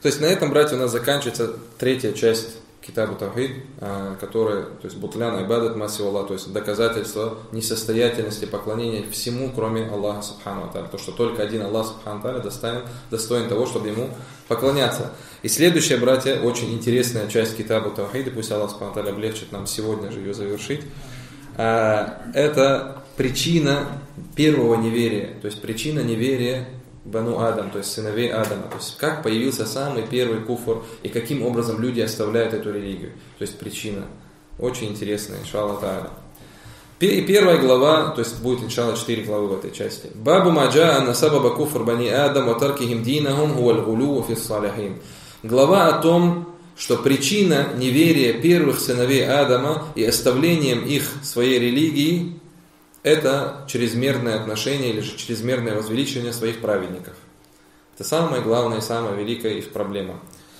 То есть на этом, братья, у нас заканчивается третья часть Китабу Тавхид, которая, то есть Бутлян Айбадат Маси Аллах, то есть доказательство несостоятельности поклонения всему, кроме Аллаха Субхану Ата'аля. То, что только один Аллах Субхану Ата'аля достоин того, чтобы ему поклоняться. И следующая, братья, очень интересная часть Китабу Тавхида, пусть Аллах Субхану Ата'аля облегчит нам сегодня же ее завершить, это причина первого неверия, то есть причина неверия Бану Адам, то есть сыновей Адама, то есть как появился самый первый куфр и каким образом люди оставляют эту религию, то есть причина очень интересная, иншаллах та'аля. Первая глава, то есть будет иншаллах 4 главы в этой части. Бабу маджа анна сабаба куфр бани Адам ва таркихим динахум хуа аль-гулу фи ссалихин. Глава о том, что причина неверия первых сыновей Адама и оставлением их своей религии это чрезмерное отношение или же чрезмерное возвеличивание своих праведников. Это самая главная и самая великая их проблема.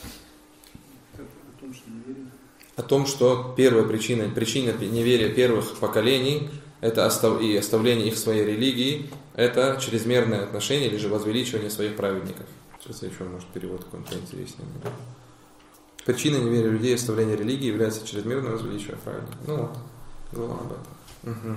О том, что первая причина неверия первых поколений это и оставление их своей религии, это чрезмерное отношение или же возвеличивание своих праведников. Сейчас еще, может, перевод какой-то интереснее. Причиной неверия людей и оставления религии является чрезмерное возвеличивание праведников. Ну вот, глава об этом.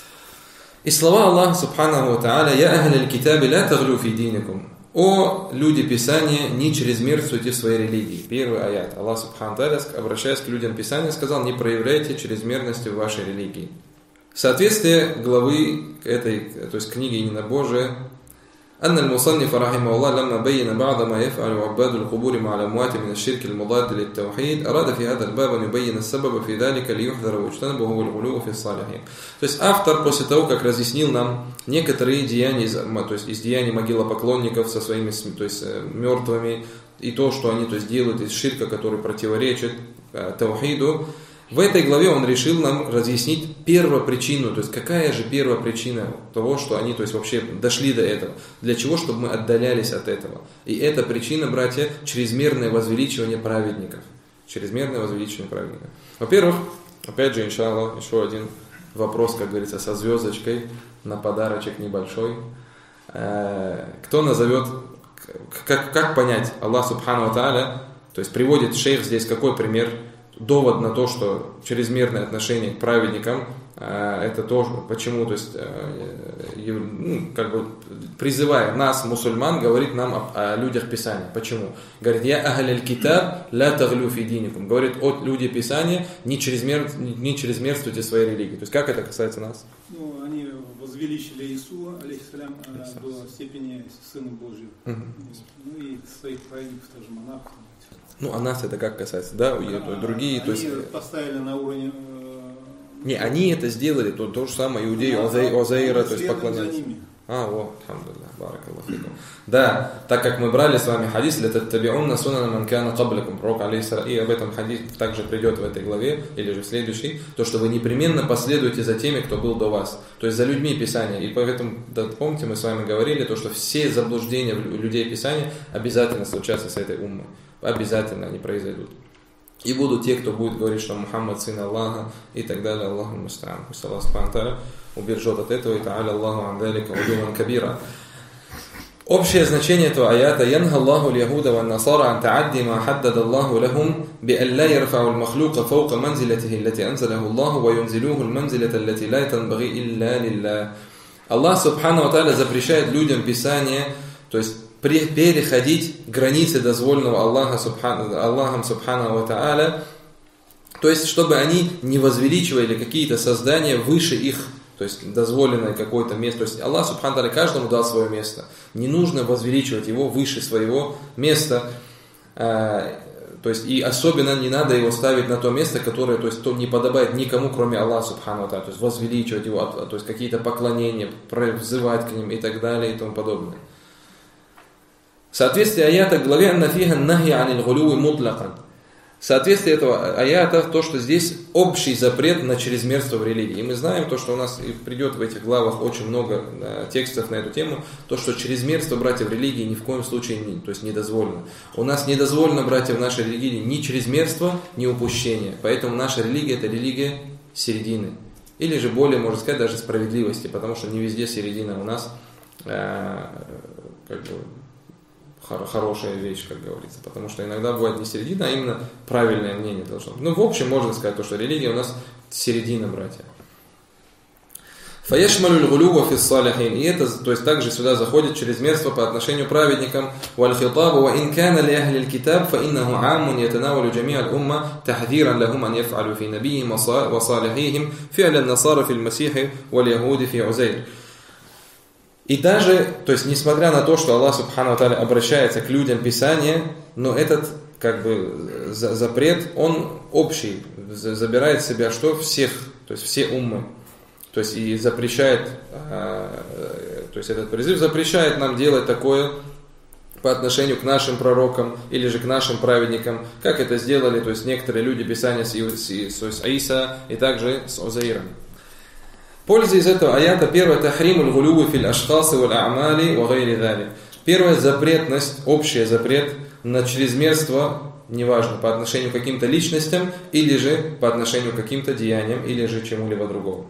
И слова Аллаха Субханаху ва Та'аля: «Я ахляль китаби ля таглю фи диникум». О люди Писания, не чрезмерствуйте в своей религии. Первый аят. Аллах Субханаху ва Та'аля, обращаясь к людям Писания, сказал: не проявляйте чрезмерности в вашей религии. Соответствие главы этой, то есть книги Единобожия, أن المصنف رحمه الله لما بين بعض ما يفعل عباد القبور مع الأموات من الشرك المضاد للتوحيد أراد في هذا الباب أن يبين السبب في ذلك ليحذر ويجتنب وهو الغلو في الصالحين. То есть автор после того, как разъяснил нам некоторые деяния, то есть из деяний могилопоклонников со своими, то есть мертвыми, и то, что они, то есть, делают из ширка, который противоречит таухиду, в этой главе он решил нам разъяснить первопричину, то есть какая же первопричина того, что они, то есть, вообще дошли до этого, для чего, чтобы мы отдалялись от этого. И эта причина, братья, чрезмерное возвеличивание праведников. Чрезмерное возвеличивание праведников. Во-первых, опять же, иншаллах, еще один вопрос, как говорится, со звездочкой на подарочек небольшой. Кто назовет, как понять Аллах Субхану ва Та'аля, то есть приводит шейх здесь какой пример, довод на то, что чрезмерное отношение к праведникам, это то, почему, то есть, как бы призывая нас, мусульман, говорит нам о людях Писания. Почему? Говорит: «Я ахляль китаб ля таглю фи диникум». Говорит: от люди Писания, не чрезмерствуйте своей религии. То есть, как это касается нас? Ну, они возвеличили Иисуса, алейхиссалям, до степени Сына Божьего. Ну и своих праведников, тоже монахов. Ну, а нас это как касается, да, другие, то есть... поставили на уровне... Не, они это сделали, то же самое, иудеи, Озейра, то есть поклоняются. Да, так как мы брали с вами хадис, пророк алейхиссалям, и об этом хадис также придет в этой главе, или же в следующей, то, что вы непременно последуете за теми, кто был до вас, то есть за людьми Писания. И поэтому, да, помните, мы с вами говорили, то, что все заблуждения людей Писания обязательно случатся с этой уммой. Обязательно они произойдут. И будут те, кто будет говорить, что Мухаммад сын Аллаха и так далее. Аллаху муста'ан. Пусть Аллах субхану та'аля убережет от этого. И та'аля Аллаху андалика удуван кабира. Общее значение этого аята: «Янха Аллаху л'яхуда ва насара ан та'адди ма хаддада Аллаху лахум би ан ла ярфa'у al-махлука фаука манзилатихи allati анзалаху Аллаху ва юнзилуху al-манзилата allati ла танбагhi илля лиллах». Аллах субхану ва та'аля запрещает людям Писания, то есть переходить границы дозволенного Аллахом Субхану ва Та'аля, то есть чтобы они не возвеличивали какие-то создания выше их, то есть дозволенное какое-то место. То есть Аллах Субхану ва Та'аля каждому дал свое место. Не нужно возвеличивать его выше своего места. То есть и особенно не надо его ставить на то место, которое, то есть, то не подобает никому, кроме Аллаха Субхану ва Та'аля. То есть возвеличивать его, то есть какие-то поклонения, взывать к ним и так далее и тому подобное. Соответствие аята к главе «Аннафиха нахи аниль гулюи мутлакан». Соответствие этого аята то, что здесь общий запрет на чрезмерство в религии. И мы знаем то, что у нас придет в этих главах очень много текстов на эту тему, то, что чрезмерство, братья, в религии ни в коем случае то есть не дозволено. У нас не дозволено, братья, в нашей религии ни чрезмерство, ни упущение. Поэтому наша религия – это религия середины. Или же более, можно сказать, даже справедливости, потому что не везде середина у нас как бы хорошая вещь, как говорится. Потому что иногда бывает не середина, а именно правильное мнение должно быть. Ну, в общем, можно сказать, то, что религия у нас середина, братья. Фаяшмалюль гулюва фис салихин. И это, то есть, также сюда заходит чрезмерство по отношению к праведникам. Валь хитабу ва ин кана ли ахли аль-китаб, фа иннаху аммун ятанавалю джами'а аль-умма тахдиран лахум ан яф'алю фи набийхим ва салихихим фи'ля насара фил масихи валь яхуди фи узайр. И даже, то есть, несмотря на то, что Аллах Субхану ва Тааля обращается к людям Писания, но этот, как бы, запрет, он общий, забирает в себя что? Всех, то есть, все уммы. То есть, и запрещает, то есть, этот призыв запрещает нам делать такое по отношению к нашим пророкам или же к нашим праведникам, как это сделали, то есть, некоторые люди Писания с Иса и также с Узаиром. Польза из этого аята: первое, тахримуль гулювы фил ашхасы валь а'мали ва гайри залик. Первое, запретность, общий запрет на чрезмерство, неважно, по отношению к каким-то личностям, или же по отношению к каким-то деяниям, или же чему-либо другому.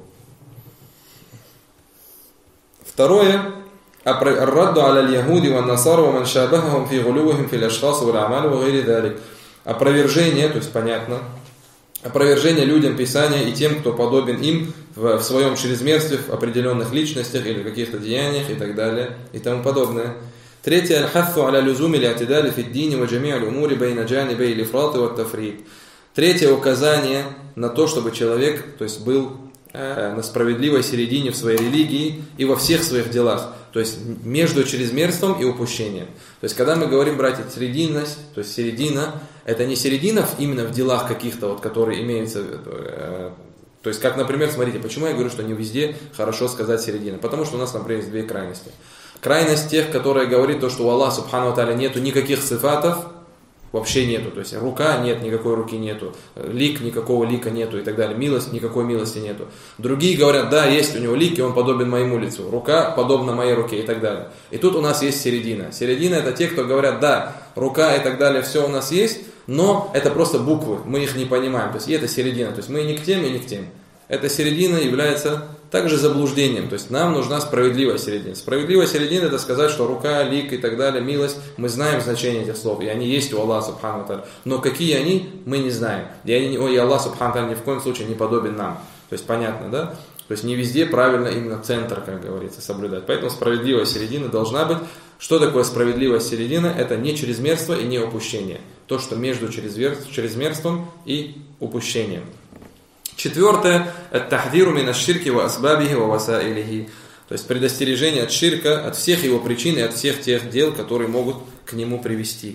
Второе, ар-радду аля аль-яхуди ва насара ва ман шабахахум фи гулювихим фил ашхасы валь а'мали ва гайри залик. Опровержение, то есть понятно, опровержение людям Писания и тем, кто подобен им в своем чрезмерстве, в определенных личностях или в каких-то деяниях и так далее и тому подобное. Третье, аль-хаффу аля люзуми ли'атидали фи д-дини ва джами'и аль-умури байна джанибей аль-ифрат ва ат-тафрит. Третье, указание на то, чтобы человек, то есть, был на справедливой середине в своей религии и во всех своих делах. То есть между чрезмерством и упущением. То есть когда мы говорим, братья, срединность, то есть середина, это не середина именно в делах каких-то, вот, которые имеются. То есть как, например, смотрите, почему я говорю, что не везде хорошо сказать середина. Потому что у нас, например, есть две крайности. Крайность тех, которые говорят то, что у Аллаха Субхану ва Тааля нету никаких сифатов, вообще нету, то есть рука нет, никакой руки нету, лик, никакого лика нету и так далее, милость, никакой милости нету. Другие говорят, да, есть у него лик, и он подобен моему лицу, рука подобна моей руке и так далее. И тут у нас есть середина. Середина — это те, кто говорят, да, рука и так далее, все у нас есть, но это просто буквы, мы их не понимаем, то есть и это середина, то есть мы и не к тем, и не к тем. Эта середина является также заблуждением, то есть нам нужна справедливая середина. Справедливая середина — это сказать, что рука, лик и так далее, милость, мы знаем значение этих слов, и они есть у Аллаха Субхану ва Тааля. Но какие они, мы не знаем. И Аллах Субхану ва Тааля ни в коем случае не подобен нам. То есть понятно, да? То есть не везде правильно именно центр, как говорится, соблюдать. Поэтому справедливая середина должна быть. Что такое справедливая середина? Это не чрезмерство и не упущение. То, что между чрезмерством и упущением. Четвертое, ат-тахдиру мин аш-ширки ва асбабихи ва васаилихи. То есть предостережение от ширка, от всех его причин и от всех тех дел, которые могут к нему привести.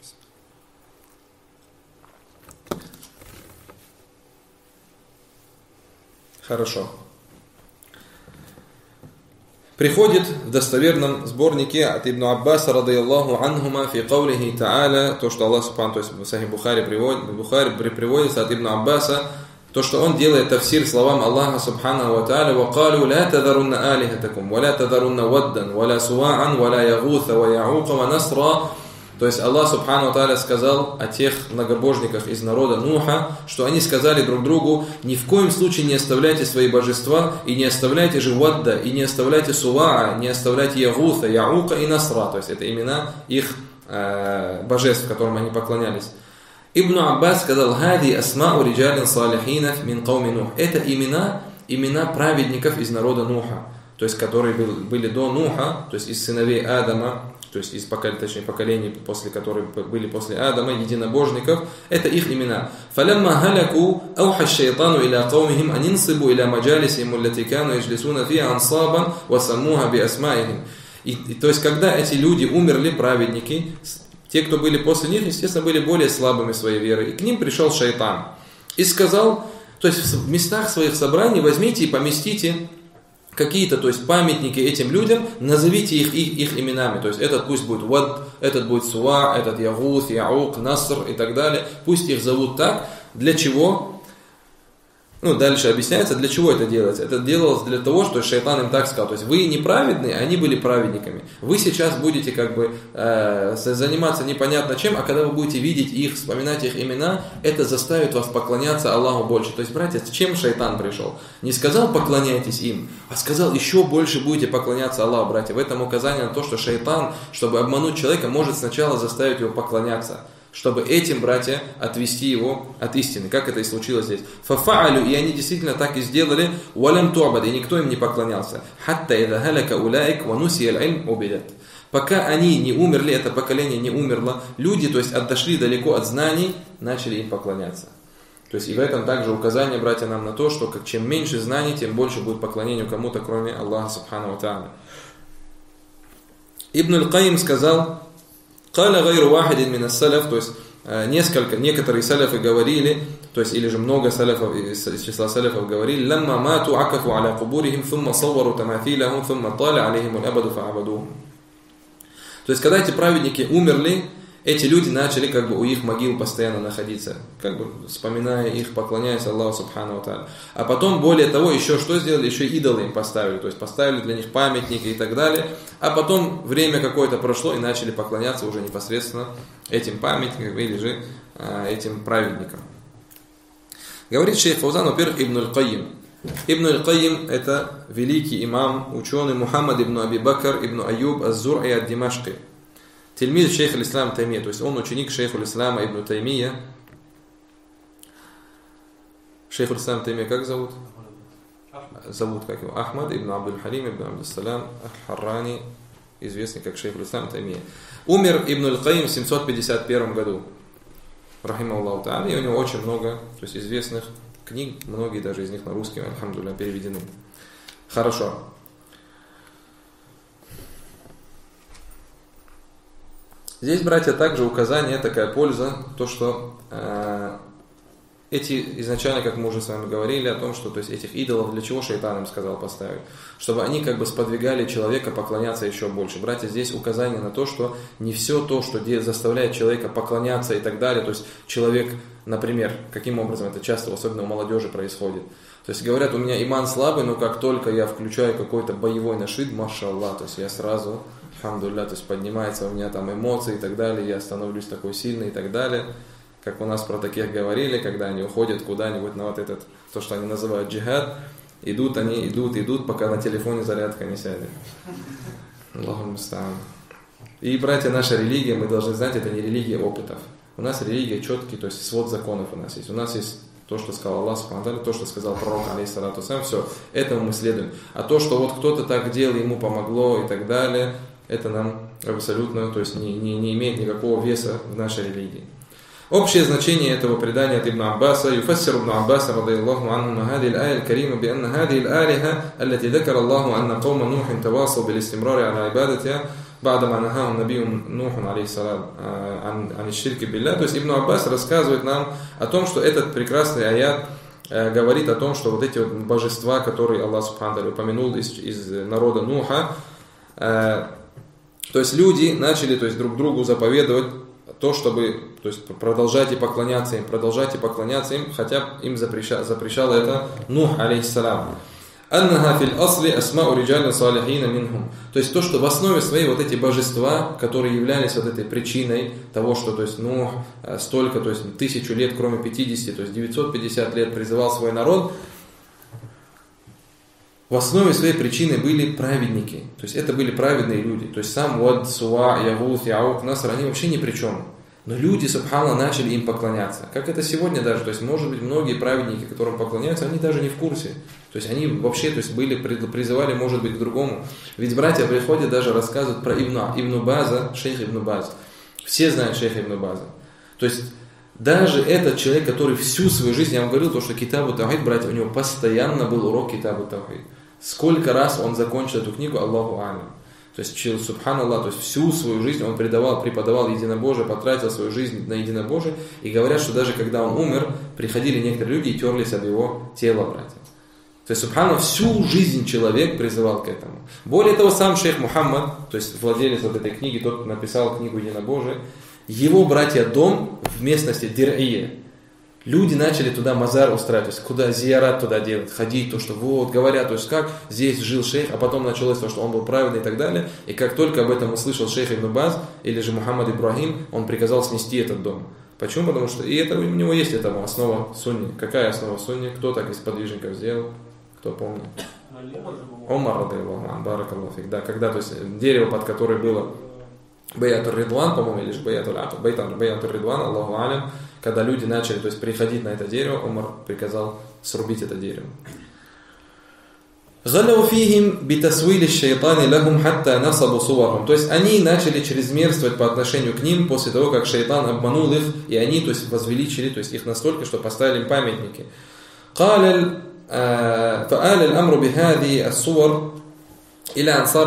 Хорошо. Приходит в достоверном сборнике от Ибн Аббаса радийаллаху анхума фи каулихи та'аля, то, что Аллах Субхану, то есть в Сахих Бухари приводится от Ибн Аббаса, то, что он делает тафсир словам Аллаха Субхану ва Тааля: «Вакалу ла тадарунна алихатакум, ва ла тадарунна ваддан, ва ла суа'ан, ва ла ягута, ва я'ука, ва насра». То есть Аллах Субхану ва Тааля сказал о тех многобожниках из народа Нуха, что они сказали друг другу: ни в коем случае не оставляйте свои божества, и не оставляйте же Вадда, и не оставляйте Суа'a, не оставляйте Ягута, Яука и Насра. То есть это имена их божеств, которым они поклонялись. Ибн Аббас сказал: «Хади асмау риджалин салихинов мин кауми Нух». Это имена праведников из народа Нуха, то есть которые были до Нуха, то есть из сыновей Адама, то есть из поколений, после которых были после Адама, единобожников. Это их имена. «Фалямма халяку ауха шайтану иля каумихим анинсибу иля маджалисихим аллати кану яджлисуна фиха ансабан ва саммуха би асмаихим». И то есть когда эти люди умерли, праведники, те, кто были после них, естественно, были более слабыми своей верой. И к ним пришел шайтан и сказал, то есть в местах своих собраний возьмите и поместите какие-то, то есть памятники этим людям, назовите их именами. То есть этот пусть будет Вад, этот будет Суа, этот Ягут, Яук, Наср и так далее. Пусть их зовут так. Для чего? дальше объясняется, для чего это делается. Это делалось для того, что шайтан им так сказал. То есть вы неправедные, они были праведниками. Вы сейчас будете заниматься непонятно чем, а когда вы будете видеть их, вспоминать их имена, это заставит вас поклоняться Аллаху больше. То есть, братья, с чем шайтан пришел? Не сказал поклоняйтесь им, а сказал еще больше будете поклоняться Аллаху, братья. В этом указание на то, что шайтан, чтобы обмануть человека, может сначала заставить его поклоняться, чтобы этим, братья, отвести его от истины, как это и случилось здесь. Фафаалю, и они действительно так и сделали, валям туабад, и никто им не поклонялся. Хатта ида халяка улаик вануси аль-илм убидат. Пока они не умерли, это поколение не умерло, люди, то есть отошли далеко от знаний, начали им поклоняться. То есть и в этом также указание, братья, нам на то, что чем меньше знаний, тем больше будет поклонению кому-то, кроме Аллаха субхану ва тааля. Ибн аль-Кайим сказал: «Каля гайру вахидин мин ас-салаф», то есть некоторые салафы говорили, то есть или же много салафов из числа салафов говорили: «Ламма мату акафу аля кубурихим, thumma саввару тамафилахум, thumma таля алейхим аль-абаду фа'абадухум». То есть когда эти праведники умерли, эти люди начали у их могил постоянно находиться, вспоминая их, поклоняясь Аллаху субхану ва тааля. А потом, более того, еще что сделали? Еще идолы им поставили, то есть поставили для них памятники и так далее. А потом время какое-то прошло и начали поклоняться уже непосредственно этим памятникам или же этим праведникам. Говорит шейх Фаузан, во-первых, Ибн аль-Кайим. Ибн аль-Кайим — это великий имам, ученый Мухаммад ибн Аби Бакр ибн Аюб аз-Зур'и ад-Димашки. Тельмид шейх аль-Ислам Таймия, то есть он ученик шейха аль-Ислама ибн Таймия. Шейх аль-Ислам Таймия как зовут? Зовут как его? Ахмад ибн Абдуль-Халим ибн Абдус-Салам аль-Харрани, известный как шейх аль-Ислам Таймия. Умер Ибн аль-Кайим в 751 году. Рахимахуллаху та'аля, и у него очень много, то есть известных книг, многие даже из них на русский, альхамдулилля, переведены. Хорошо. Здесь, братья, также указание, такая польза, то, что эти изначально, как мы уже с вами говорили, о том, что то есть этих идолов для чего шайтан им сказал поставить? Чтобы они сподвигали человека поклоняться еще больше. Братья, здесь указание на то, что не все то, что заставляет человека поклоняться и так далее, то есть человек, например, каким образом это часто, особенно у молодежи происходит. То есть говорят, у меня иман слабый, но как только я включаю какой-то боевой нашид, машаллах, то есть я сразу, альхамдулилля, то есть поднимается у меня там эмоции и так далее, я становлюсь такой сильный и так далее. Как у нас про таких говорили, когда они уходят куда-нибудь на то, что они называют джихад, идут, пока на телефоне зарядка не сядет. Аллаху муста'ан. И, братья, наша религия, мы должны знать, это не религия опытов. У нас религия четкий, то есть свод законов у нас есть. У нас есть то, что сказал Аллах субхану ва тааля, то, что сказал пророк, алейхиссалату вассалям, все, этому мы следуем. А то, что кто-то так делал, ему помогло и так далее, это нам абсолютно, то есть не имеет никакого веса в нашей религии. Общее значение этого предания от Ибн Аббаса: «Юфассир Ибн Аббас радийаллаху анху хадиhi аль-ая аль-карима би анна хадиhi аль-алиха аллати закара Аллаху анна каума Нухин тавасау бил-истимрари аля ибадатиха ба'дама нахахум набиюм Нухун алейхиссалам ан аш-ширки билля». То есть Ибн Аббас рассказывает нам о том, что этот прекрасный аят говорит о том, что эти божества, которые Аллах субхану ва тааля упомянул из народа Нуха, то есть люди начали друг другу заповедовать то, чтобы продолжать и поклоняться им, хотя им запрещало это Нух, алейхиссалам. «Аннаха фил асли асмау риджалин салихина минхум». То есть то, что в основе своей эти божества, которые являлись этой причиной того, что Нух столько, 1000 лет, кроме 50, то есть 950 лет призывал свой народ, в основе своей причины были праведники. То есть это были праведные люди. То есть сам Вад, Суа, Ягут, Яук, Наср, они вообще ни при чем. Но люди, субхана, начали им поклоняться. Как это сегодня даже. То есть, может быть, многие праведники, которым поклоняются, они даже не в курсе. То есть они вообще призывали, может быть, к другому. Ведь братья приходят, даже рассказывают про Ибн База, шейх Ибн Баз. Все знают шейха Ибн База. То есть даже этот человек, который всю свою жизнь, я вам говорил, то, что Китабу Таухид, братья, у него постоянно был урок Китабу Таухид. Сколько раз он закончил эту книгу, Аллаху алям. То есть, субханаллах, то есть всю свою жизнь он преподавал единобожие, потратил свою жизнь на единобожие. И говорят, что даже когда он умер, приходили некоторые люди и терлись об его тело, братья. То есть, субханаллах, всю жизнь человек призывал к этому. Более того, сам шейх Мухаммад, то есть владелец этой книги, тот, кто написал книгу единобожия, его, братья, дом в местности Дир'ия. люди начали туда мазар устраивать, то есть куда зиярат туда делать, ходить, то, что вот, говорят, то есть как здесь жил шейх, а потом началось то, что он был праведный и так далее. И как только об этом услышал шейх Ибн Баз или же Мухаммад Ибрахим, он приказал снести этот дом. Почему? Потому что, и это у него есть этому основа сунни. Какая основа сунни? Кто так из подвижников сделал? Кто помнит? Омар, баракаллаху фик. Да, когда, то есть дерево, под которое было Беятур Ридван, по-моему, или же Беятур Ридван, Аллаху алям, когда люди начали, то есть приходить на это дерево, Омар приказал срубить это дерево. То есть они начали чрезмерствовать по отношению к ним после того, как шайтан обманул их, и они, то есть, возвеличили, то есть, их настолько, что поставили им памятники. И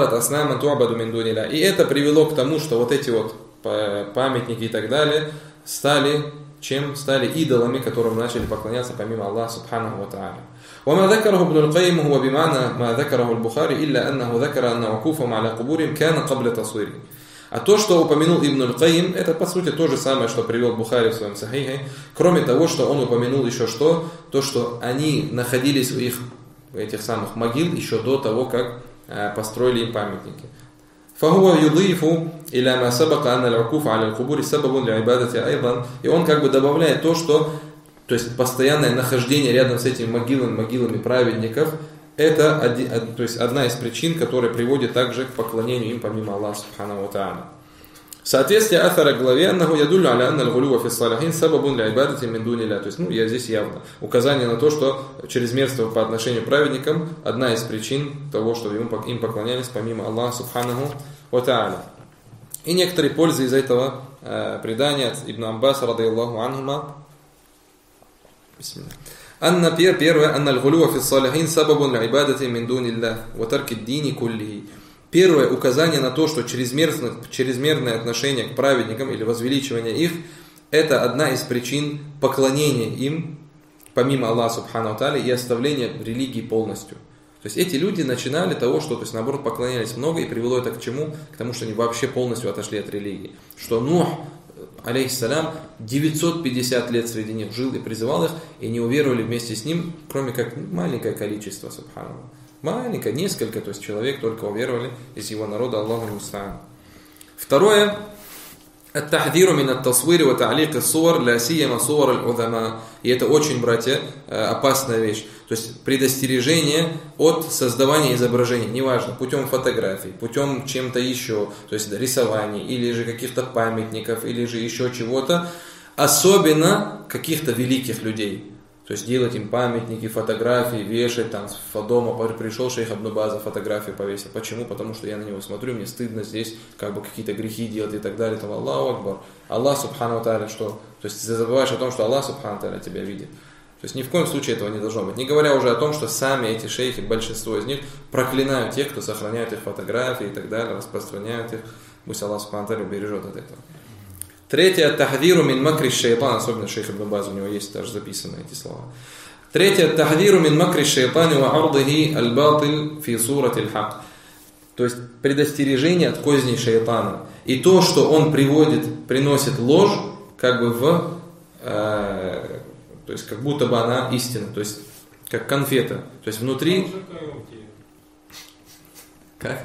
это привело к тому, что вот эти вот памятники и так далее стали идолами, которым начали поклоняться помимо Аллаха субханаху ва тааля. وما ذكره ابن القيم هو بمعنى ما ذكره البخاري إلا أنه ذكر أن وقوفهم على قبورهم كان قبل تصويره. А то, что упомянул Ибн аль-Каим, это по сути то же самое, что привел Бухари в своем Сахихе, кроме того, что он упомянул еще что? То, что они находились у этих самых могил еще до того, как построили им памятники. فهو يضيف إلى ما سبق أن الوقوف على القبور سبب لعبادة أيضا. И он как бы добавляет то, что то есть постоянное нахождение рядом с этими могилами праведников, это то есть одна из причин, которая приводит также к поклонению им помимо Аллаха субханаху ва тааля. Соответствие аthара главе аннаху ядуллю аля анна аль-гулюва фи ссалихин сабабун ли ибадати мин дуни ля. То есть, я здесь явно указание на то, что чрезмерство по отношению к праведникам одна из причин того, что им поклонялись помимо Аллаха субханаху ва тааля. И некоторые пользы из этого предания от Ибн Аббаса радийаллаху анхума. Анна первое, анна аль-гулюва фи ссалихин сабабун ли ибадати мин дуни ля ва тарки д-дини куллихи. Первое указание на то, что чрезмерное отношение к праведникам или возвеличивание их, это одна из причин поклонения им, помимо Аллаха субханаху ва тааля, и оставления религии полностью. То есть эти люди начинали того, что, то есть наоборот, поклонялись много, и привело это к чему? К тому, что они вообще полностью отошли от религии. Что Нух, алейхиссалям, 950 лет среди них жил и призывал их, и не уверовали вместе с ним, кроме как маленькое количество, субханаллах. Маленькое, несколько, то есть человек только уверовали из его народа, Аллаху муста'ан. Второе, التحذير من التصوير وتعليق الصور لا سيما صور العظماء. И это очень, братья, опасная вещь. То есть предостережение от создавания изображений, неважно, путем фотографий, путем чем-то еще, то есть рисований, или же каких-то памятников, или же еще чего-то, особенно каких-то великих людей. То есть делать им памятники, фотографии, вешать там с дома. Пришел шейх Ибн Баз, фотографию повесил. Почему? Потому что я на него смотрю, мне стыдно здесь как бы какие-то грехи делать и так далее. Там Аллаху Акбар. Аллах субхану ва тааля что? То есть ты забываешь о том, что Аллах субхану ва тааля тебя видит. То есть ни в коем случае этого не должно быть. Не говоря уже о том, что сами эти шейхи, большинство из них, проклинают тех, кто сохраняет их фотографии и так далее, распространяют их. Пусть Аллах субхану ва тааля убережет от этого. Третье, тахдиру мин макри шайтан, особенно шейх Ибн Баз, у него есть даже записаны эти слова. Третье, тахдиру мин макри шайтани ва ардихи аль-батиль фи сурати аль-хак. То есть предостережение от козней шайтана. И то, что он приносит ложь, как бы то есть как будто бы она истина, то есть как конфета. То есть внутри... Как?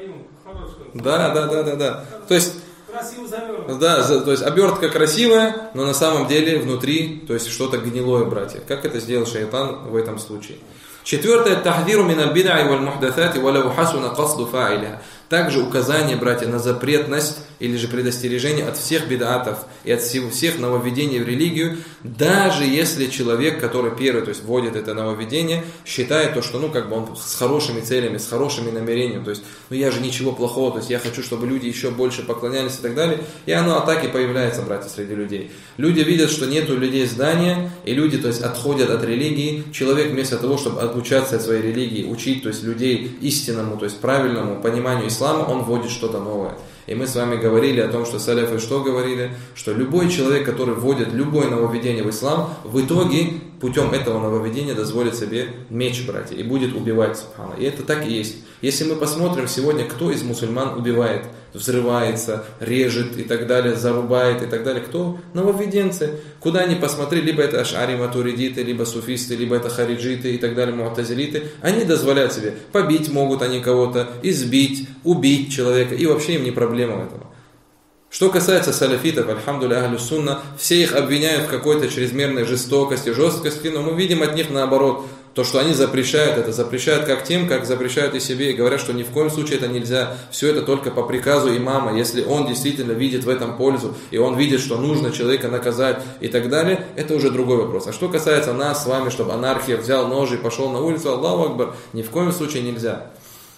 Да. То есть... Да, то есть обертка красивая, но на самом деле внутри, то есть что-то гнилое, братья. Как это сделал шайтан в этом случае? Четвертое, тахдиру мин аль-бида'и валь-мухдатати валау хасуна касду фа'иля. Также указание, братья, на запретность или же предостережение от всех бид'атов и от всех нововведений в религию, даже если человек, который первый, то есть вводит это нововведение, считает то, что, как бы он с хорошими целями, с хорошими намерениями, то есть, я же ничего плохого, то есть я хочу, чтобы люди еще больше поклонялись и так далее, и оно так и появляется, братья, среди людей. Люди видят, что нету людей здания, и люди, то есть, отходят от религии, человек вместо того, чтобы обучаться от своей религии, учить, то есть, людей истинному, то есть, правильному пониманию ислама, он вводит что-то новое. И мы с вами говорили о том, что саляфы что говорили? Что любой человек, который вводит любое нововведение в ислам, в итоге путем этого нововведения дозволит себе меч, братья, и будет убивать, субхана. И это так и есть. Если мы посмотрим сегодня, кто из мусульман убивает, взрывается, режет и так далее, зарубает и так далее, кто? Нововведенцы. Куда ни посмотри, либо это аш'ари матуридиты, либо суфисты, либо это хариджиты и так далее, му'тазилиты, они дозволяют себе, побить могут они кого-то, избить, убить человека, и вообще им не проблема этого. Что касается салафитов, альхамдулилля, ахлю сунна, все их обвиняют в какой-то чрезмерной жестокости, жесткости, но мы видим от них наоборот, то, что они запрещают это, запрещают как тем, как запрещают и себе, и говорят, что ни в коем случае это нельзя, все это только по приказу имама, если он действительно видит в этом пользу, и он видит, что нужно человека наказать и так далее, это уже другой вопрос. А что касается нас с вами, чтобы анархия взял нож и пошел на улицу, Аллаху акбар, ни в коем случае нельзя.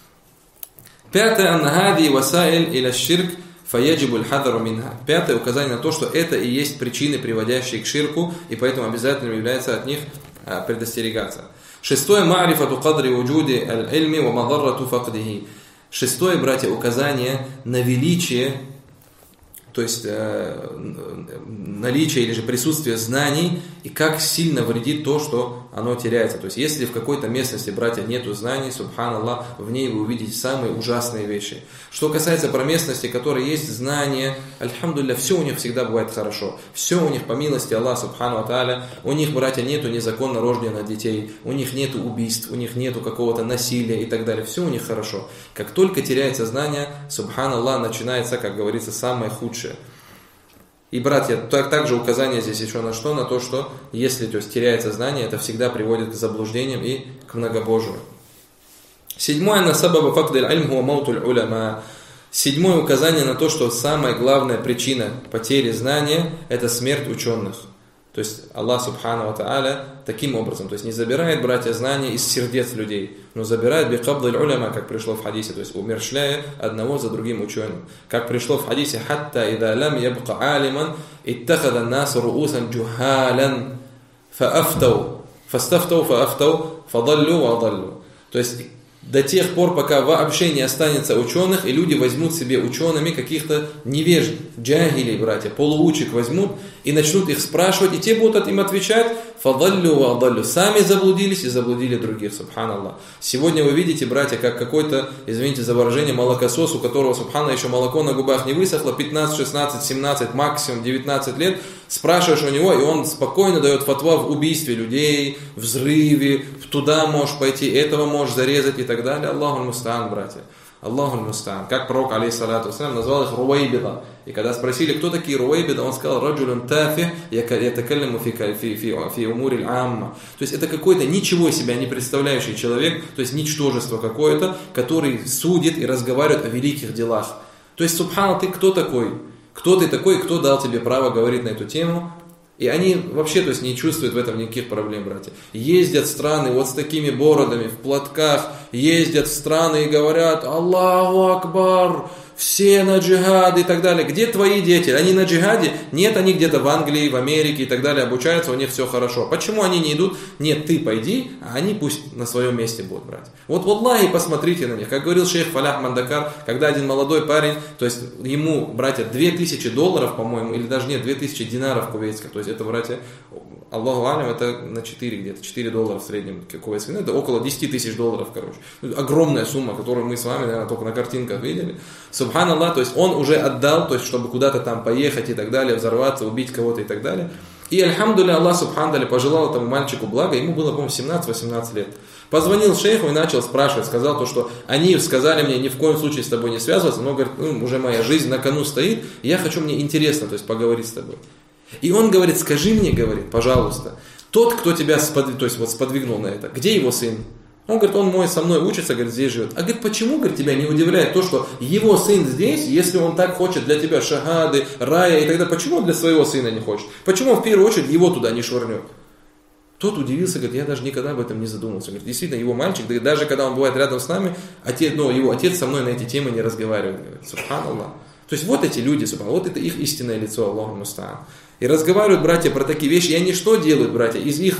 Пятое, аннагади васаиль иля ширк, фаяджибуль хадару минха. Пятое указание на то, что это и есть причины, приводящие к ширку, и поэтому обязательно является от них предостерегаться. Шестое, ма'рифату кадри вуджуди аль-ильми ва мадаррату факдихи. Шестое, братья, указание на величие, то есть наличие или же присутствие знаний, и как сильно вредит то, что оно теряется. То есть если в какой-то местности, братья, нету знаний, субханаллах, в ней вы увидите самые ужасные вещи. Что касается про местности, которые есть знания, альхамдулилля, все у них всегда бывает хорошо. Все у них по милости Аллаха, субхану ва тааля, у них, братья, нету незаконно рожденных детей, у них нету убийств, у них нету какого-то насилия и так далее. Все у них хорошо. Как только теряется знание, субханаллах, начинается, как говорится, самое худшее. И, братья, также указание здесь еще на что? На то, что если, то есть, теряется знание, это всегда приводит к заблуждениям и к многобожию. Седьмое, насабаба факдиль альм хуа маутуль уляма. Седьмое указание на то, что самая главная причина потери знания – это смерть ученых. То есть Аллах субхану ва тааля таким образом, то есть не забирает, братья, знания из сердец людей, но забирает бикабдиль уляма, как пришло в хадисе, то есть умерщвляя одного за другим ученым. Как пришло в хадисе, хатта ида лам ябка алиман, иттахада нас руусан джухалян, фаафтау, фастафтау, фаафтау, фадаллю ва адаллю. То есть до тех пор, пока вообще не останется ученых, и люди возьмут себе учеными каких-то невежд, джахилей, братья, полуучек возьмут, и начнут их спрашивать, и те будут им отвечать, фадаллю ва адаллю, сами заблудились и заблудили других, субханаллах. Сегодня вы видите, братья, как какой-то, извините за выражение, молокосос, у которого, субхана, еще молоко на губах не высохло, 15, 16, 17, максимум 19 лет, спрашиваешь у него, и он спокойно дает фатва в убийстве людей, взрыве, туда можешь пойти, этого можешь зарезать и так далее. Аллаху мустаан, братья. Аллаху мустаан. Как пророк, алейхиссалату вассалям, назвал их руайбида. И когда спросили, кто такие руайбида, он сказал, раджулюн тафи, ятакалляму фи умуриль амма. То есть это какой-то ничего себя не представляющий человек, то есть ничтожество какое-то, который судит и разговаривает о великих делах. То есть, субхана, ты кто такой? Кто ты такой, кто дал тебе право говорить на эту тему? И они вообще, то есть, не чувствуют в этом никаких проблем, братья. Ездят в страны вот с такими бородами, в платках, ездят в страны и говорят «Аллаху Акбар», все на джихад и так далее. Где твои дети? Они на джихаде? Нет, они где-то в Англии, в Америке и так далее обучаются, у них все хорошо. Почему они не идут? Нет, ты пойди, а они пусть на своем месте будут брать. Вот валлахи, посмотрите на них. Как говорил шейх Фалях Мандакар, когда один молодой парень, то есть ему, братья, $2000, по-моему, или даже нет, 2000 динаров кувейтских, то есть это, братья, Аллаху алям, это на 4 где-то, $4 в среднем кувейтских, это около $10 000, короче. Огромная сумма, которую мы с вами, наверное, только на картинках видели. Субханаллах, то есть он уже отдал, то есть чтобы куда-то там поехать и так далее, взорваться, убить кого-то и так далее. И альхамдулилля, Аллах субханаллах пожелал этому мальчику блага, ему было, по-моему, 17-18 лет. Позвонил шейху и начал спрашивать, сказал то, что они сказали мне ни в коем случае с тобой не связываться, но говорит, уже моя жизнь на кону стоит, и я хочу, мне интересно, то есть поговорить с тобой. И он говорит, скажи мне, говорит, пожалуйста, тот, кто тебя сподвигнул на это, где его сын? Он говорит, он со мной учится, говорит, здесь живет. А говорит, почему, говорит, тебя не удивляет то, что его сын здесь, если он так хочет для тебя шахады, рая и так далее, почему он для своего сына не хочет? Почему он в первую очередь его туда не швырнет? Тот удивился, говорит, я даже никогда об этом не задумывался. Говорит, действительно, его мальчик, да, даже когда он бывает рядом с нами, его отец со мной на эти темы не разговаривает. Говорит, субханаллах. То есть вот эти люди, вот это их истинное лицо, Аллаху мустаан. И разговаривают, братья, про такие вещи, и они что делают, братья, из их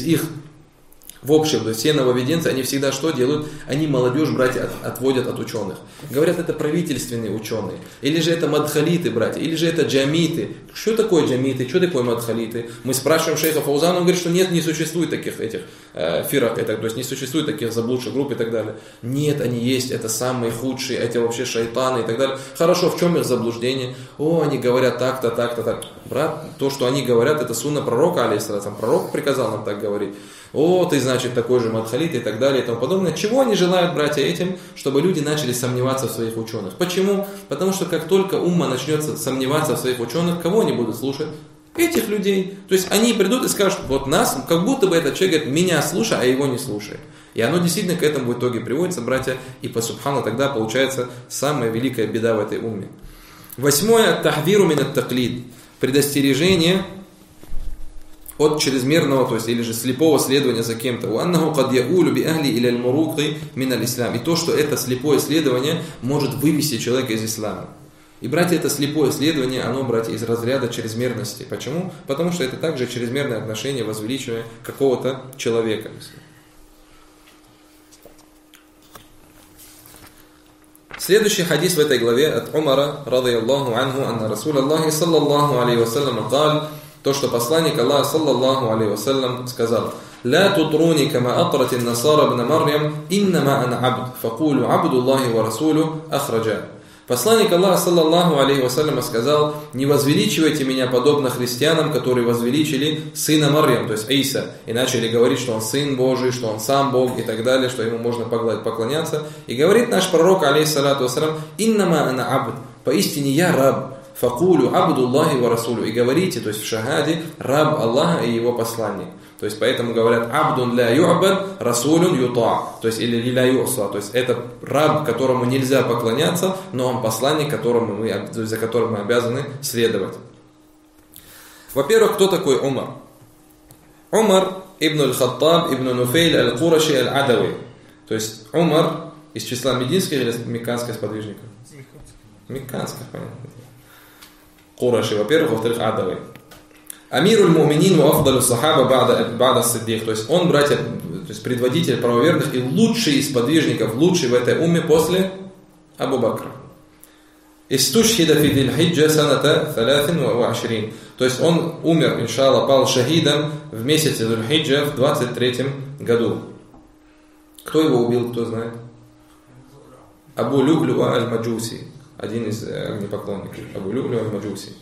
в общем, то есть все нововведенцы, они всегда что делают? Они молодежь, братья, отводят от ученых. Говорят, это правительственные ученые. Или же это мадхалиты, братья. Или же это джамиты. что такое джамиты, что такое мадхалиты? Мы спрашиваем шейха Фаузана, он говорит, что нет, не существует таких этих фирак, то есть не существует таких заблудших групп и так далее. Нет, они есть, это самые худшие, эти вообще шайтаны и так далее. Хорошо, в чем их заблуждение? Они говорят так-то, так-то, так. Брат, то, что они говорят, это сунна пророка, алейхиссалям. Пророк приказал нам так говорить. Ты, значит, такой же мадхалит и так далее и тому подобное. Чего они желают, братья, этим? Чтобы люди начали сомневаться в своих ученых. Почему? Потому что как только умма начнет сомневаться в своих ученых, кого они будут слушать? Этих людей. То есть они придут и скажут, вот нас, как будто бы этот человек говорит, меня слушай, а его не слушай. И оно действительно к этому в итоге приводится, братья, и по субхану тогда получается самая великая беда в этой умме. 8. Тахвиру мин ат-таклид. Предостережение от чрезмерного, то есть или же слепого следования за кем-то. И то, что это слепое следование может вывести человека из ислама. И, братья, это слепое следование, оно, братья, из разряда чрезмерности. Почему? Потому что это также чрезмерное отношение, возвеличивание какого-то человека. Следующий хадис в этой главе от Умара, радийаллаху анху, анна Расул Аллахи, саллаллаху алейхи вассалям, сказал, то, что посланник Аллаха, саллаллаху алейхи вассалям, сказал: «Ла тутруни кама атрати насара бна Марьям, иннама ана абд, факулю абдуллахи ва расулю ахраджа». Посланник Аллаха, саллаллаху алейхи вассалям, сказал: «Не возвеличивайте меня подобно христианам, которые возвеличили сына Марьям, то есть Иса, и начали говорить, что он сын Божий, что он сам Бог и так далее, что ему можно поклоняться». И говорит наш пророк, алейхиссалату вассалям: «Иннама ана абд, поистине я раб». Факулю абдуллахи ва расулю. И говорите, то есть в шагаде, раб Аллаха и его посланник. То есть поэтому говорят абдун ля ю'бад, расулюн юта. То есть или ля ю'са. То есть это раб, которому нельзя поклоняться, но он посланник, за которым мы обязаны следовать. Во-первых, кто такой Умар? Умар ибн аль-Хаттаб ибн Нуфейль аль-Кураши аль-Адави. То есть Умар из числа мединских или мекканских сподвижников? Мекканских, понятно. Кураши, во-первых, во-вторых, Адавы. Амируль муминин ва афдалю сахаба бада сиддих. То есть он, братья, то есть предводитель правоверных и лучший из подвижников, лучший в этой умме после Абу Бакра. Истушхида фи диль-хиджа саната 23. То есть он умер, иншаллах, пал шахидом в месяце Диль-хиджа в 23 году. Кто его убил, кто знает? Абу Лю'лю аль-Маджуси. Один из огнепоклонников, Абу Лю'лю аль-Маджуси.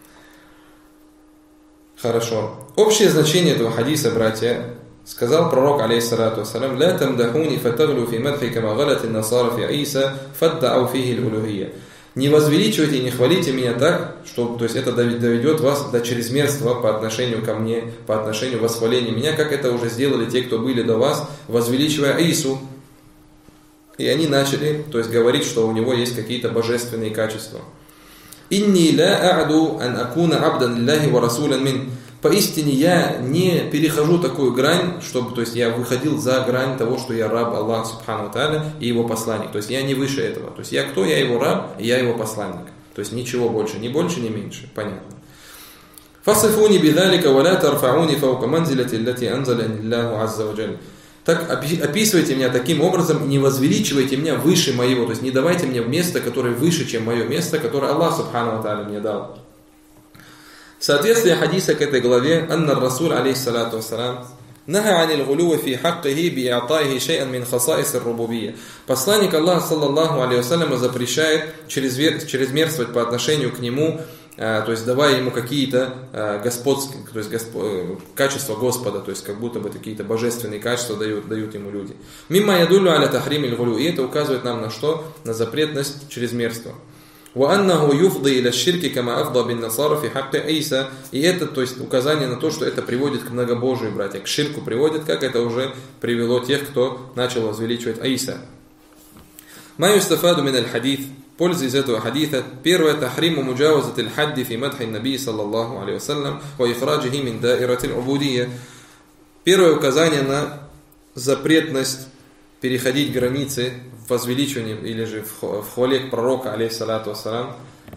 Хорошо. Общее значение этого хадиса, братья, сказал пророк, алейхиссалату вассалям: «Ла тамдахуни фатаглю фи мадхи кама галати насара фи Иса фаддау фихи аль-улухия». Не возвеличивайте и не хвалите меня так, что, то есть это доведет вас до чрезмерства по отношению ко мне, по отношению восхваления меня, как это уже сделали те, кто были до вас, возвеличивая Ису. И они начали, то есть говорить, что у него есть какие-то божественные качества. «Инни ла а'ду ан акуна абдан лиллахи ва расулян мин». Поистине я не перехожу такую грань, чтобы, то есть я выходил за грань того, что я раб Аллаха субхану тааля и его посланник. То есть я не выше этого. То есть я кто? Я его раб, и я его посланник. То есть ничего больше, ни меньше. Понятно. «Фасифуни бидалика ва ла тарфауни фаука манзилати лати анзалани Аллаху азза ва джаль». Так описывайте меня таким образом и не возвеличивайте меня выше моего, то есть не давайте мне место, которое выше, чем мое место, которое Аллах субхану ва тааля мне дал. Соответствие хадиса к этой главе: «Анна Расул, алейхиссалату вассалам, наха анил гулуви фи хаккихи би и'атайхи шей'ан мин хасаис ар-рубубийя». Посланник Аллаха, саллаллаху алейхи вассалям, запрещает чрезмерствовать по отношению к нему, то есть давая ему какие-то господские, то есть качества Господа, то есть как будто бы какие-то божественные качества дают ему люди. Мимма ядуллю аля тахримиль гулу. И это указывает нам на что? На запретность чрезмерства. Ва аннаху юфди иля ширки кама афда бин насара фи хакки Иса. И это, то есть указание на то, что это приводит к многобожию, братья, к ширку приводит, как это уже привело тех, кто начал возвеличивать Иса. Ма юстафаду мин аль-хадис. Польза из этого хадиса: первое, тахриму муджавазат аль-хадди фи мадхи наби саллаллаху алейхи вассалям ва ихраджихи мин даирати аль-убудийя. Первое указание на запретность переходить границы в возвеличивании или же в хвале к пророку, алейхиссалату вассалям,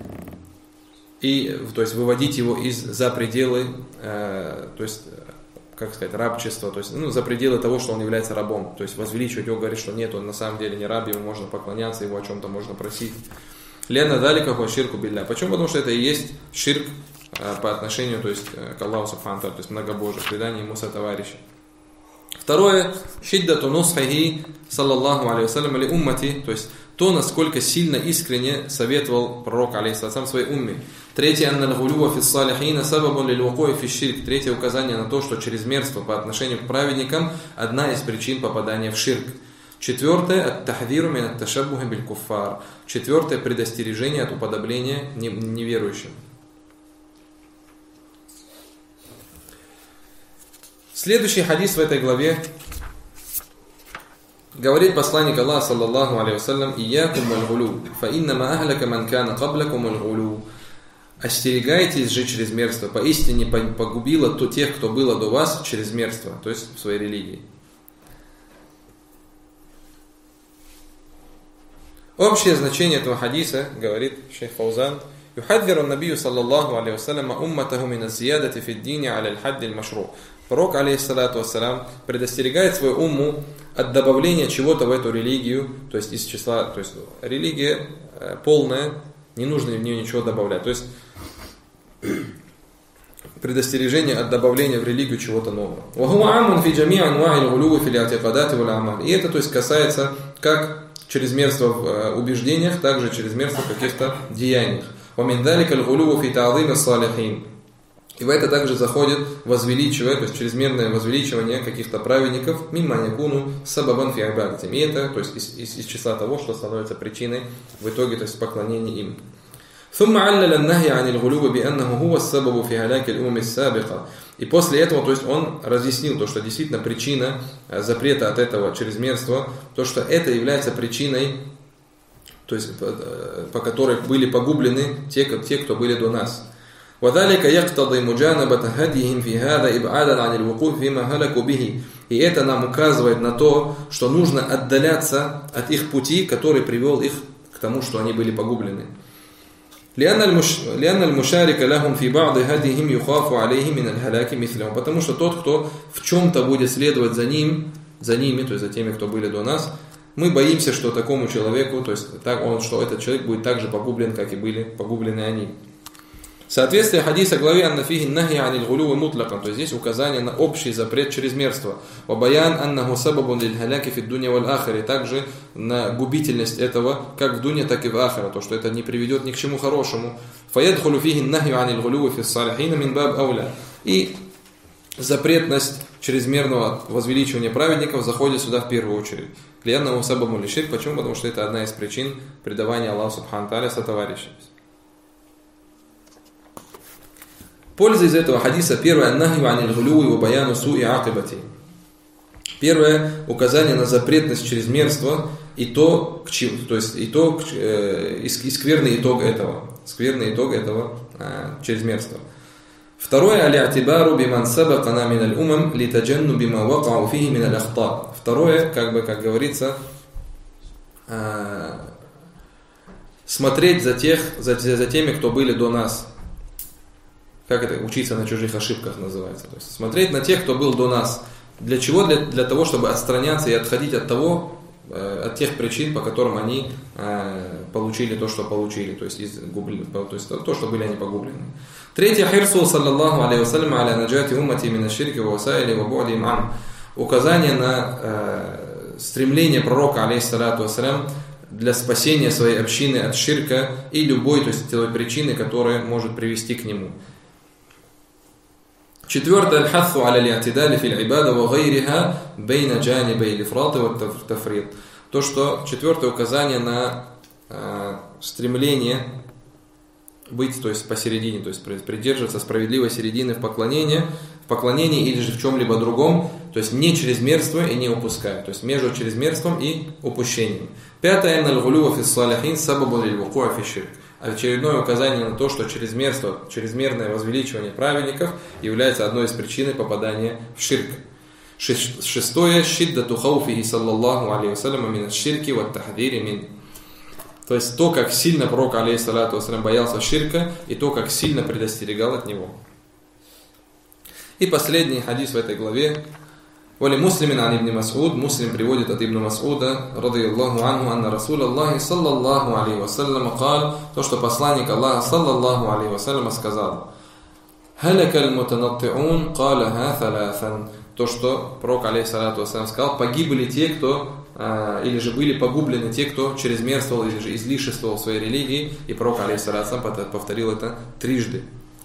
и, то есть, выводить его за пределы, то есть, как сказать, рабчества, то есть, за пределы того, что он является рабом. То есть возвеличивать его, говорит, что нет, он на самом деле не раб, ему можно поклоняться, его о чем-то можно просить. Лена далика хо ширку билля. Почему? Потому что это и есть ширк по отношению, то есть, к Аллаху Субхану, то есть многобожие, предание ему сотоварища. Второе, шиддату нусхихи саллаллаху алейхи вассалям или уммати, то есть то, насколько сильно искренне советовал пророк алейхиссалям своей умме. Третье, анна аль-гулюва фи ссалихина сабабун лиль-вукуи фи ширк. Третье указание на то, что чрезмерство по отношению к праведникам одна из причин попадания в ширк. Четвертое, ат-тахдиру мин ат-ташаббухи биль-куффар. Четвертое, предостережение от уподобления неверующим. Следующий хадис в этой главе говорит посланник Аллаха, саллаллаху алейхи вассалям: «Иякум валь-гулу, фа иннама ахляка ман кана каблакум аль-гулу». Остерегайтесь же чрезмерства, поистине погубило то тех, кто было до вас, чрезмерство, то есть в своей религии. Общее значение этого хадиса, говорит шейх Фаузан: «Юхаддиру набию саллаллаху алейхи вассалям умматаху мин аз-зиядати фи ад-дини аля аль-хадди аль-машру». Пророк, алейхиссалату вассалям, предостерегает свою умму от добавления чего-то в эту религию, то есть из числа, то есть религия полная, не нужно в нее ничего добавлять. То есть предостережение от добавления в религию чего-то нового. И это, то есть, касается как чрезмерства в убеждениях, так же чрезмерства в каких-то деяниях. И в это также заходит возвеличивание, то есть чрезмерное возвеличивание каких-то праведников, мимма якуну сабабан фи ибадатим. И это, то есть из числа того, что становится причиной в итоге, то есть поклонения им. И после этого, то есть он разъяснил то, что действительно причина запрета от этого чрезмерства, то, что это является причиной, то есть по которой были погублены те, кто были до нас. وذلك يقتضي مجانبة هديهم في هذا إبعادا عن الوقوف فيما هلكوا به. И это нам указывает на то, что нужно отдаляться от их пути, который привел их к тому, что они были погублены. لأن المشارك لهم في بعض هديهم يخاف عليه من الهلاك مثلهم. Потому что тот, кто в чем-то будет следовать за ними, то есть за теми, кто были до нас, мы боимся, что такому человеку, то есть что этот человек будет так же погублен, как и были погублены они. Соответствие хадиса главе «Аннафихи нахи аниль гулювы мутлакан», то есть здесь указание на общий запрет чрезмерства. «Вабаян аннаху сабабун лиль халяки фид дуня валь ахири», также на губительность этого как в дуне, так и в ахира, то, что это не приведет ни к чему хорошему. «Фаядхулю фихи нахи аниль гулювы фис салихина мин баб ауля». И запретность чрезмерного возвеличивания праведников заходит сюда в первую очередь. «Лияннаху сабабун лиль ширк». Почему? Потому что это одна из причин предавания Аллаху Субхану Тааля сотоварищам. Польза из этого хадиса: первое, первое, указание на запретность чрезмерства и то, то есть и скверный итог этого чрезмерства. Второе, второе, как говорится, смотреть за теми, кто были до нас. Как это? Учиться на чужих ошибках называется. То есть смотреть на тех, кто был до нас. Для чего? Для того, чтобы отстраняться и отходить от тех причин, по которым они получили то, что получили. То есть то, что были они погублены. Третье. Хирсу саллаллаху алейхи вассалям аля наджати уммати мин аш-ширки ва васайли ва бу'ди им. Указание на стремление пророка, алейхиссалату вассалям, для спасения своей общины от ширка и любой, то есть той причины, которая может привести к нему. Четвертое, аль-хатту аля ли'атидали фил ибада ва гайриха бейна джанибей лифраты ва тафрит. То, что четвертое указание на стремление быть, то есть посередине, то есть придерживаться справедливой середины в поклонении или же в чем-либо другом, то есть не чрезмерство и не упуская, то есть между чрезмерством и упущением. Пятое, наль-гулюва фис салихин сабабу лиль-вукуа фи ширк. Очередное указание на то, что чрезмерное возвеличивание праведников является одной из причин попадания в ширк. Шестое, шиддату хауфихи саллаллаху алейхи вассалям мин аш-ширки ва ат-тахдири мин. То есть то, как сильно пророк, алейхиссалату вассалям, боялся ширка, и то, как сильно предостерегал от него. И последний хадис в этой главе. Вали муслимин ан ибн Мас'уд, муслим приводит от ибн Мас'уда, радийаллаху анху, анна Расул Аллахи саллаллаху алейхи вассалям кал, то, что посланник Аллаха саллаллаху алейхи вассалям сказал: «Халякаль мутанатти'ун каляха салясан». То, что пророк, алейхиссалату вассалям, сказал, погибли те, кто, или же были погублены те, кто чрезмерствовал или же излишествовал в своей религии, и пророк, алейхиссалату вассалям, повторил это трижды.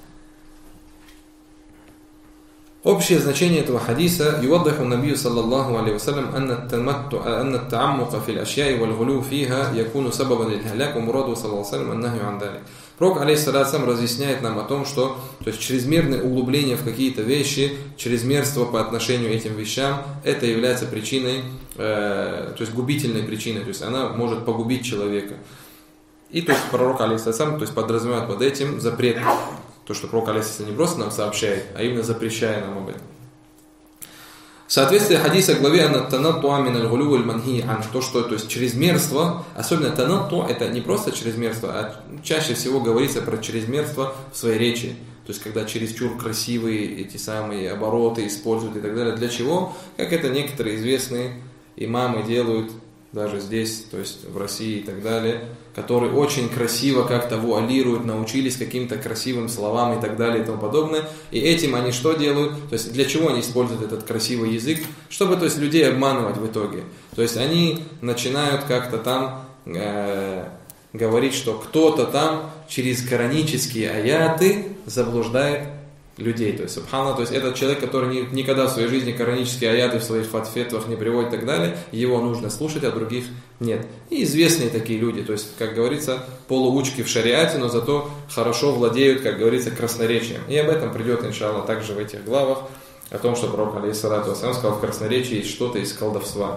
Общее значение этого хадиса: «Юваддаху набию саллаллаху алейхи вассалям анна ат-тааммука фил ашьяи валь гулу фиха якуну сабабан лиль халяк ва мураду саллаллаху алейхи вассалям аннахю ан далик». Пророк, алейхиссалату разъясняет нам о том, что то есть чрезмерное углубление в какие-то вещи, чрезмерство по отношению к этим вещам, это является причиной, то есть губительной причиной, то есть она может погубить человека. И то есть пророк, алейхиссалату, то есть подразумевает под этим запрет. То, что пророк алейхиссалям не просто нам сообщает, а именно запрещая нам об этом. Соответствие хадиса главе «Танаттуа мин аль-гулу валь-манхи ан». То, что то есть чрезмерство, особенно танатту, это не просто чрезмерство, а чаще всего говорится про чрезмерство в своей речи. То есть, когда чересчур красивые эти самые обороты используют и так далее. Для чего? Как это некоторые известные имамы делают, даже здесь, то есть в России и так далее, которые очень красиво как-то вуалируют, научились каким-то красивым словам и так далее и тому подобное. И этим они что делают? То есть для чего они используют этот красивый язык? Чтобы, то есть, людей обманывать в итоге. То есть они начинают как-то там говорить, что кто-то там через коранические аяты заблуждает людей. То есть, субхана, то есть этот человек, который никогда в своей жизни коранические аяты в своих фетвах не приводит и так далее, его нужно слушать, а других нет. И известные такие люди, то есть, как говорится, полуучки в шариате, но зато хорошо владеют, как говорится, красноречием. И об этом придет, иншаллах, также в этих главах, о том, что пророк, алейхиссалату вассалям, сказал, в красноречии есть что-то из колдовства.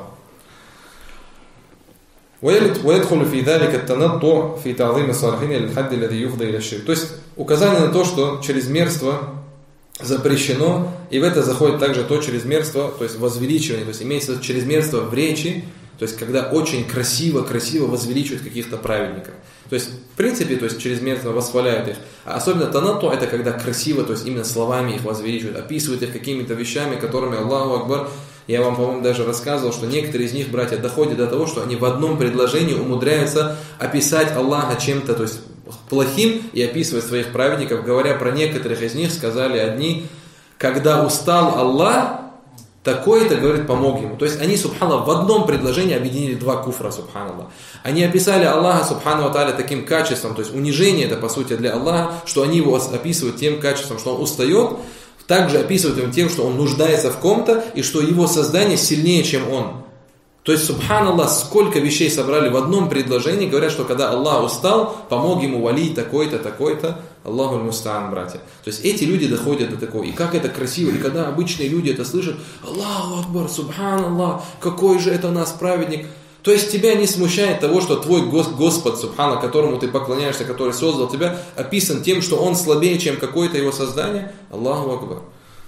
ويدخل في ذلك التنطع في تعظيم الصالحين للحد الذي يفضي إلى الشرك. То есть указание на то, что чрезмерство запрещено, и в это заходит также то чрезмерство, то есть возвеличивание, то есть имеется чрезмерство в речи, то есть когда очень красиво возвеличивают каких-то праведников. То есть в принципе, то есть чрезмерно восхваляют их. А особенно танатту, это когда красиво, то есть именно словами их возвеличивают, описывают их какими-то вещами, которыми Аллаху Акбар. Я вам, по-моему, даже рассказывал, что некоторые из них, братья, доходят до того, что они в одном предложении умудряются описать Аллаха чем-то, то есть плохим, и описывать своих праведников. Говоря про некоторых из них, сказали одни: когда устал Аллах, такой-то, говорит, помог ему. То есть они, субханаллах, в одном предложении объединили два куфра, субханаллах. Они описали Аллаха, субхану тааля, таким качеством, то есть унижение это, по сути, для Аллаха, что они его описывают тем качеством, что он устает, также описывают им тем, что он нуждается в ком-то, и что его создание сильнее, чем он. То есть, субханаллах, сколько вещей собрали в одном предложении, говорят, что когда Аллах устал, помог ему вали такой-то, такой-то, Аллаху мустаан, братья. То есть эти люди доходят до такого. И как это красиво, и когда обычные люди это слышат: Аллаху Акбар, субханаллах, какой же это у нас праведник. То есть тебя не смущает того, что твой Господь, субхана, которому ты поклоняешься, который создал тебя, описан тем, что он слабее, чем какое-то его создание. Аллаху Акбар.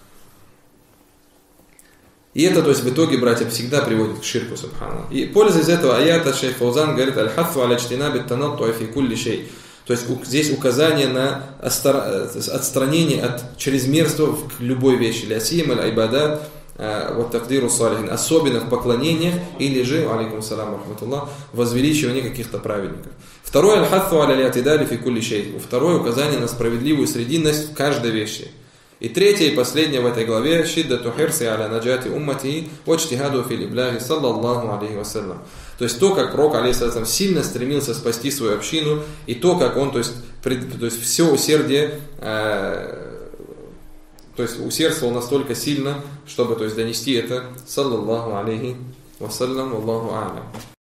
И это, то есть, в итоге, братья, всегда приводит к ширку, субхана. И пользуясь из этого аята, шейх Фаузан говорит: аль-хаффу аля ijтинаби ат-танатту'и фи кулли шей. То есть здесь указание на отстранение от чрезмерства к любой вещи. Лясим аль-айбадат вот тагдиру салихин, особенно в поклонениях или же, алейкум салам рахматуллах, возвеличивание каких-то праведников. Второе, аль-хаффу аля ли'тидали фи кулли шей. Второе, указание на справедливую срединность в каждой вещи. И третье и последнее в этой главе: шиддату хирси аля наджати уммати ва иджтихаду фил иблаги саллаллаху алейхи вассалям. То есть то, как пророк алейхиссалям сильно стремился спасти свою общину, и то, как он, то есть все усердие, то есть усердствовал настолько сильно, чтобы, то есть, донести это, саллаллаху алейхи вассалям, аллаху а'лям.